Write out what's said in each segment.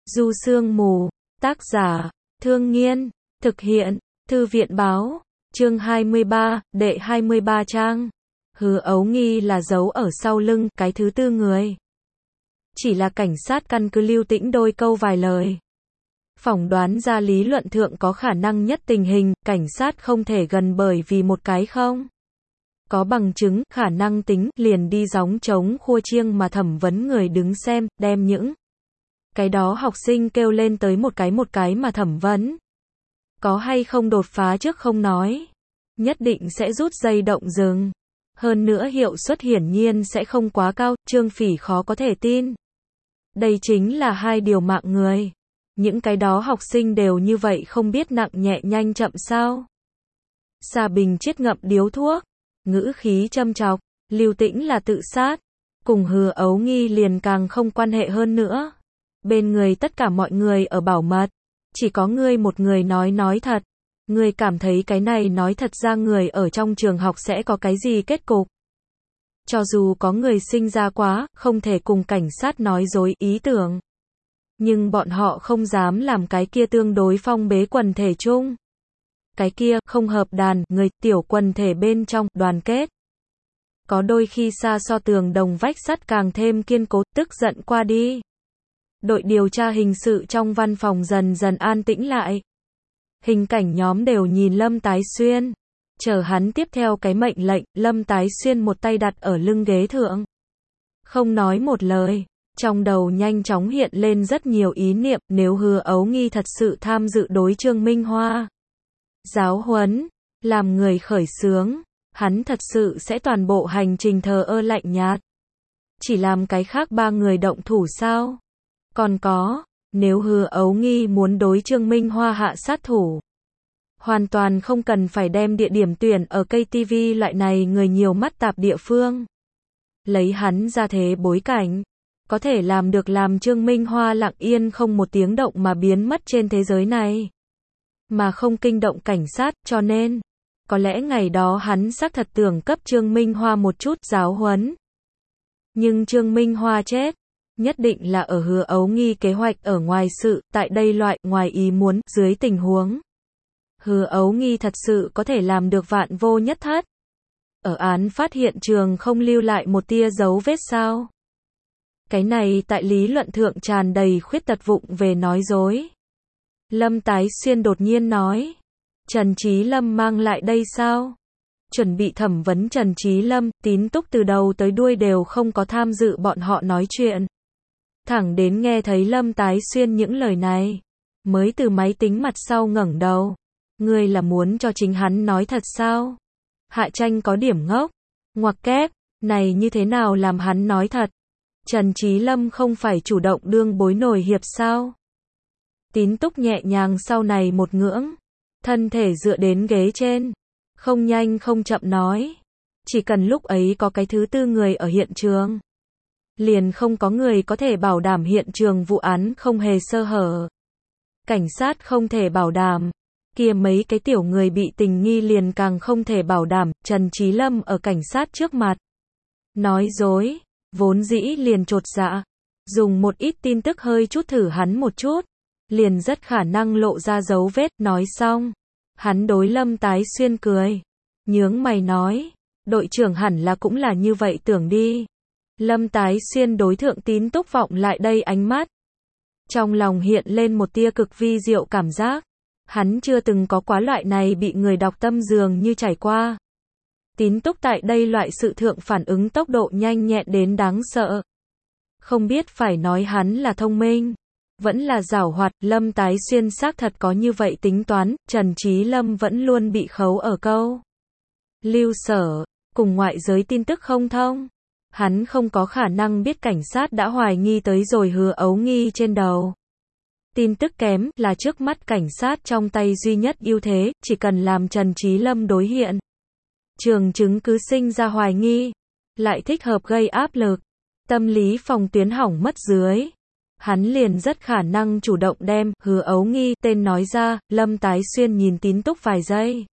Du Sương Mù, tác giả, Thương Nghiên, thực hiện, Thư viện báo, chương 23, đệ 23 trang. Hứa Ấu Nghi là giấu ở sau lưng, cái thứ tư người. Chỉ là cảnh sát căn cứ Lưu Tĩnh đôi câu vài lời. Phỏng đoán ra lý luận thượng có khả năng nhất tình hình, cảnh sát không thể gần bởi vì một cái không. Có bằng chứng, khả năng tính, liền đi gióng trống khua chiêng mà thẩm vấn người đứng xem, đem những cái đó học sinh kêu lên tới một cái mà thẩm vấn. Có hay không đột phá trước không nói. Nhất định sẽ rút dây động rừng. Hơn nữa hiệu suất hiển nhiên sẽ không quá cao, Trương Phỉ khó có thể tin. Đây chính là hai điều mạng người. Những cái đó học sinh đều như vậy không biết nặng nhẹ nhanh chậm sao. Xà Bình Chiết ngậm điếu thuốc, ngữ khí châm chọc, Lưu Tĩnh là tự sát. Cùng Hứa Ấu Nghi liền càng không quan hệ hơn nữa. Bên người tất cả mọi người ở bảo mật. Chỉ có ngươi một người nói thật. Ngươi cảm thấy cái này nói thật ra người ở trong trường học sẽ có cái gì kết cục. Cho dù có người sinh ra quá, không thể cùng cảnh sát nói dối ý tưởng. Nhưng bọn họ không dám làm cái kia tương đối phong bế quần thể chung. Cái kia, không hợp đàn, người, tiểu quần thể bên trong, đoàn kết. Có đôi khi xa so tường đồng vách sắt càng thêm kiên cố, tức giận qua đi. Đội điều tra hình sự trong văn phòng dần dần an tĩnh lại. Hình cảnh nhóm đều nhìn Lâm Tái Xuyên. Chờ hắn tiếp theo cái mệnh lệnh, Lâm Tái Xuyên một tay đặt ở lưng ghế thượng. Không nói một lời. Trong đầu nhanh chóng hiện lên rất nhiều ý niệm, nếu Hứa Ấu Nghi thật sự tham dự đối Trương Minh Hoa giáo huấn, làm người khởi xướng, hắn thật sự sẽ toàn bộ hành trình thờ ơ lạnh nhạt. Chỉ làm cái khác ba người động thủ sao? Còn có, nếu Hứa Ấu Nghi muốn đối Trương Minh Hoa hạ sát thủ, hoàn toàn không cần phải đem địa điểm tuyển ở KTV loại này người nhiều mắt tạp địa phương. Lấy hắn ra thế bối cảnh, có thể làm được làm Trương Minh Hoa lặng yên không một tiếng động mà biến mất trên thế giới này. Mà không kinh động cảnh sát, cho nên, có lẽ ngày đó hắn xác thật tưởng cấp Trương Minh Hoa một chút giáo huấn. Nhưng Trương Minh Hoa chết, nhất định là ở Hứa Ấu Nghi kế hoạch ở ngoài sự, tại đây loại ngoài ý muốn, dưới tình huống. Hứa Ấu Nghi thật sự có thể làm được vạn vô nhất thất. Ở án phát hiện trường không lưu lại một tia dấu vết sao. Cái này tại lý luận thượng tràn đầy khuyết tật vụng về nói dối. Lâm Tái Xuyên đột nhiên nói. Trần Trí Lâm mang lại đây sao? Chuẩn bị thẩm vấn Trần Trí Lâm, Tín Túc từ đầu tới đuôi đều không có tham dự bọn họ nói chuyện. Thẳng đến nghe thấy Lâm Tái Xuyên những lời này, mới từ máy tính mặt sau ngẩng đầu. Ngươi là muốn cho chính hắn nói thật sao? Hạ Tranh có điểm ngốc. Ngoặc kép, này như thế nào làm hắn nói thật? Trần Trí Lâm không phải chủ động đương bối nổi hiệp sao? Tín Túc nhẹ nhàng sau này một ngưỡng, thân thể dựa đến ghế trên, không nhanh không chậm nói. Chỉ cần lúc ấy có cái thứ tư người ở hiện trường, liền không có người có thể bảo đảm hiện trường vụ án không hề sơ hở. Cảnh sát không thể bảo đảm, kia mấy cái tiểu người bị tình nghi liền càng không thể bảo đảm. Trần Trí Lâm ở cảnh sát trước mặt nói dối, vốn dĩ liền chột dạ, dùng một ít tin tức hơi chút thử hắn một chút, liền rất khả năng lộ ra dấu vết. Nói xong, hắn đối Lâm Tái Xuyên cười, nhướng mày nói, đội trưởng hẳn là cũng là như vậy tưởng đi. Lâm Tái Xuyên đối thượng Tín Túc vọng lại đây ánh mắt, trong lòng hiện lên một tia cực vi diệu cảm giác. Hắn chưa từng có quá loại này bị người đọc tâm dường như trải qua. Tín Túc tại đây loại sự thượng phản ứng tốc độ nhanh nhẹn đến đáng sợ. Không biết phải nói hắn là thông minh, vẫn là giảo hoạt. Lâm Tái Xuyên xác thật có như vậy tính toán. Trần Trí Lâm vẫn luôn bị khấu ở câu lưu sở, cùng ngoại giới tin tức không thông. Hắn không có khả năng biết cảnh sát đã hoài nghi tới rồi Hứa Ấu Nghi trên đầu. Tin tức kém là trước mắt cảnh sát trong tay duy nhất ưu thế, chỉ cần làm Trần Trí Lâm đối hiện trường chứng cứ sinh ra hoài nghi, lại thích hợp gây áp lực, tâm lý phòng tuyến hỏng mất dưới, hắn liền rất khả năng chủ động đem Hứa Ấu Nghi tên nói ra. Lâm Tái Xuyên nhìn Tín Túc vài giây,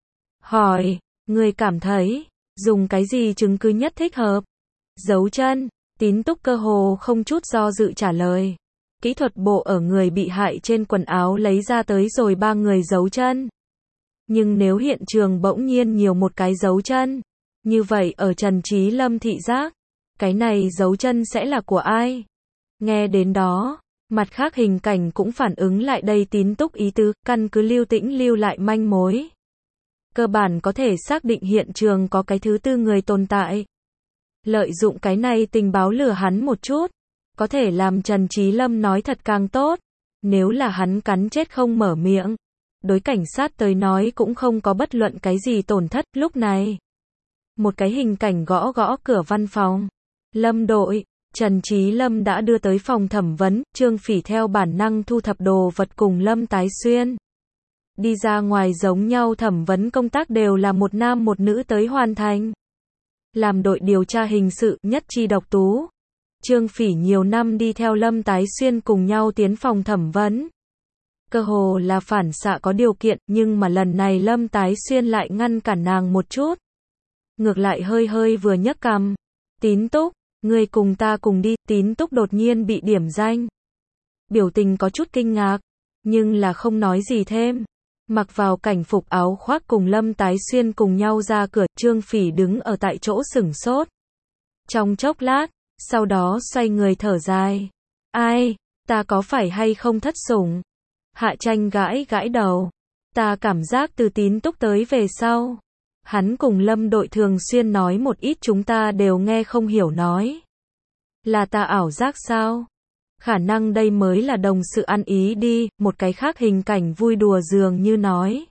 hỏi, người cảm thấy dùng cái gì chứng cứ nhất thích hợp? Dấu chân. Tín Túc cơ hồ không chút do dự trả lời, Kỹ thuật bộ ở người bị hại trên quần áo lấy ra tới rồi 3 người dấu chân. Nhưng nếu hiện trường bỗng nhiên nhiều một cái dấu chân, như vậy ở Trần Trí Lâm thị giác, cái này dấu chân sẽ là của ai? Nghe đến đó, mặt khác hình cảnh cũng phản ứng lại đây Tín Túc ý tứ, căn cứ Lưu Tĩnh lưu lại manh mối. Cơ bản có thể xác định hiện trường có cái thứ tư người tồn tại. Lợi dụng cái này tình báo lừa hắn một chút, có thể làm Trần Trí Lâm nói thật càng tốt. Nếu là hắn cắn chết không mở miệng, đối cảnh sát tới nói cũng không có bất luận cái gì tổn thất. Lúc này, một cái hình cảnh gõ gõ cửa văn phòng. Lâm đội, Trần Trí Lâm đã đưa tới phòng thẩm vấn, Trương Phỉ theo bản năng thu thập đồ vật cùng Lâm Tái Xuyên. Đi ra ngoài giống nhau thẩm vấn công tác đều là một nam một nữ tới hoàn thành. Làm đội điều tra hình sự, nhất chi độc tú. Trương Phỉ nhiều năm đi theo Lâm Tái Xuyên cùng nhau tiến phòng thẩm vấn. Cơ hồ là phản xạ có điều kiện, nhưng mà lần này Lâm Tái Xuyên lại ngăn cản nàng một chút. Ngược lại hơi hơi vừa nhấc cằm. Tín Túc, ngươi cùng ta cùng đi. Tín Túc đột nhiên bị điểm danh. Biểu tình có chút kinh ngạc, nhưng là không nói gì thêm. Mặc vào cảnh phục áo khoác cùng Lâm Tái Xuyên cùng nhau ra cửa, Trương Phỉ đứng ở tại chỗ sửng sốt. Trong chốc lát, sau đó xoay người thở dài. Ai, ta có phải hay không thất sủng? Hạ Tranh gãi gãi đầu. Ta cảm giác từ Tín Túc tới về sau, hắn cùng Lâm đội thường xuyên nói một ít chúng ta đều nghe không hiểu nói. Là ta ảo giác sao? Khả năng đây mới là đồng sự ăn ý đi, một cái khác hình cảnh vui đùa dường như nói.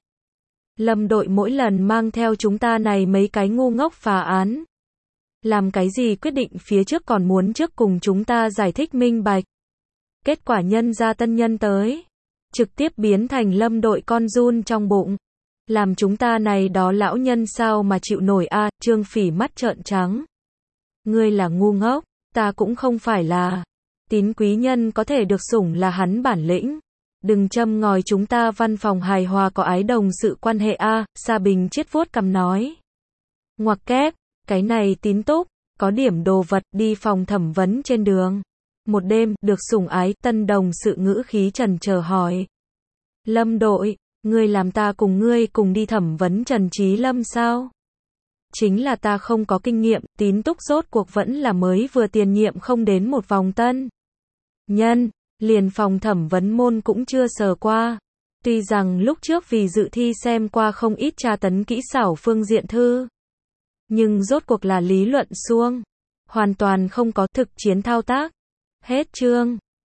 Lâm đội mỗi lần mang theo chúng ta này mấy cái ngu ngốc phá án. Làm cái gì quyết định phía trước còn muốn trước cùng chúng ta giải thích minh bạch. Kết quả nhân ra tân nhân tới. Trực tiếp biến thành Lâm đội con giun trong bụng. Làm chúng ta này đó lão nhân sao mà chịu nổi a? Trương Phỉ mắt trợn trắng. Ngươi là ngu ngốc, ta cũng không phải là. Tín quý nhân có thể được sủng là hắn bản lĩnh. Đừng châm ngòi chúng ta văn phòng hài hòa có ái đồng sự quan hệ a. Sa Bình chiết vuốt cằm nói. Ngoặc kép, cái này Tín Túc, có điểm đồ vật đi phòng thẩm vấn trên đường. Một đêm, được sủng ái, tân đồng sự ngữ khí trần chờ hỏi. Lâm đội, ngươi làm ta cùng ngươi cùng đi thẩm vấn Trần Trí Lâm sao? Chính là ta không có kinh nghiệm, Tín Túc rốt cuộc vẫn là mới vừa tiền nhiệm không đến một vòng tân nhân, liền phòng thẩm vấn môn cũng chưa sờ qua. Tuy rằng lúc trước vì dự thi xem qua không ít tra tấn kỹ xảo phương diện thư, nhưng rốt cuộc là lý luận suông, hoàn toàn không có thực chiến thao tác. Hết chương.